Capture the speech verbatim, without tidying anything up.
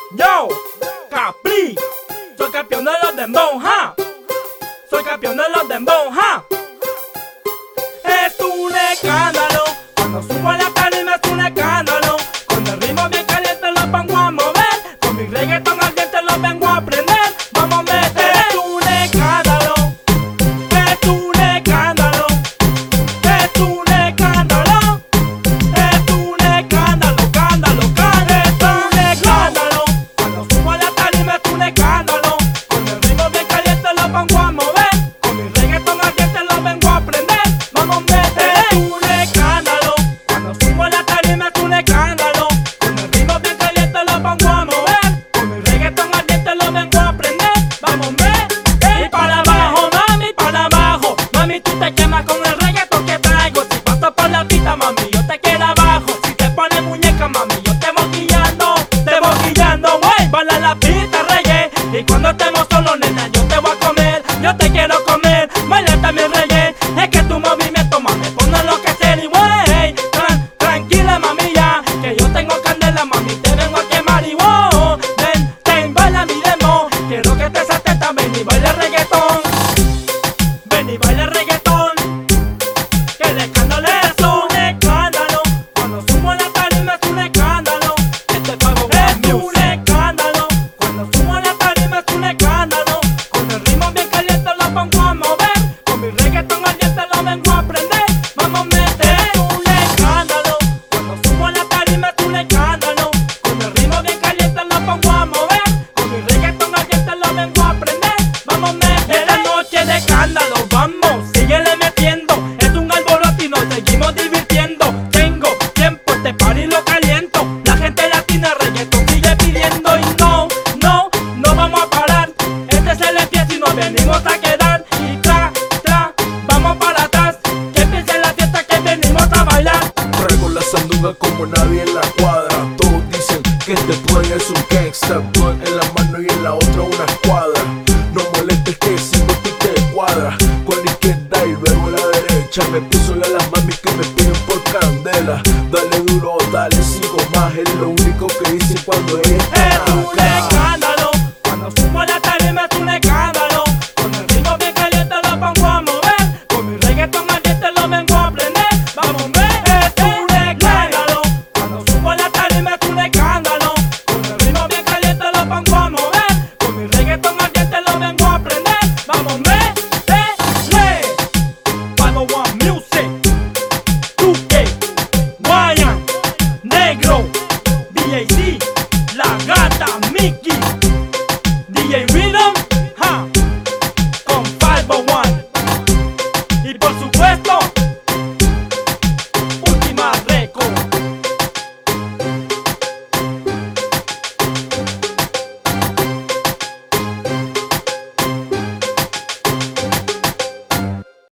Yo, Capri, soy campeón de los dembow, ja. Soy campeón de los dembow, ja. Es un escándalo, cuando subo a la tarima es un escándalo. Con el ritmo bien caliente los pongo a mover, con mi reggaetón ardiente los vengo a prender. Vamos a meter, es un escándalo, es un escándalo, es un escándalo, es un escándalo, escándalo, escándalo, es un escándalo. Cuando subo a la tarima es un escándalo, con el ritmo bien caliente los pongo a mover, con mi reggaetón ardiente los vengo a prender. Vamos a meter, es un escándalo, cuando subo a la tarima es un escándalo, con el ritmo bien caliente los pongo a mover, con mi reggaetón ardiente los vengo a prender. Vamos a meter, y para abajo, mami, para abajo, mami tú te quemas con el reggaetón que traigo. Si paso por la pista, mami, yo te quiero abajo. Si te pones muñeca, mami, yo te voy guiando, te voy guiando, wey, baila la pista, reggae. Y cuando estemos solos, nena, yo te voy a comer, yo te quiero comer, baila también reggae. Es que tu movimiento, mami, pone lo que sea, y wey, tran, tranquila, mami, ya, que yo tengo candela, mami, te vengo a quemar y wow, ven, ten, baila mi demo, quiero que te saltes también y baila reggaetón, ven y baila reggaetón, que el escándalo es un escándalo, cuando subo a la tarima es un escándalo, este pago es un escándalo, cuando subo a la tarima es un escándalo, con el ritmo bien caliente lo pongo a mover, con mi reggaetón ardiente lo vengo a prender. Vamos a meter, es un escándalo, cuando subo a la tarima es un escándalo, con el ritmo bien caliente lo pongo a mover, con mi reggaetón ardiente lo vengo a prender. Vamos a meter, esta noche de escándalo, vamos, síguele metiendo, es un alboroto y nos seguimos divirtiendo. Tengo tiempo, este party lo caliento, la gente latina reggaetón sigue pidiendo y no, no, no vamos a parar, este es el empieza y nos venimos a quedar y tra, tra, vamos para atrás, que empiece la fiesta que venimos a bailar. Traigo la sandunga como nadie en la cuadra. Todos dicen que este boy es un gangsta, blunt en la mano y en la otra una escuadra. No molestes que sigo a ti te cuadra, con la izquierda y luego la derecha. Me puso a las mamis que me piden por candela. Dale duro, dale sigo más, es lo único que dicen cuando ella está Es un acá. escándalo, cuando subo a la tarima es un escándalo, con el ritmo bien caliente lo pongo a mover, con mi reggaetón ardiente lo vengo a prender. Vamos a ver, es un escándalo, cuando subo a la tarima es un escándalo, con el ritmo bien caliente lo pongo a mover, con mi reggaetón ardiente lo vengo a prender. Vamos a ver, eh, cinco uno Music, Duque, Guayan, Negro, D J C, La Gata, Mickey, D J Rhythm.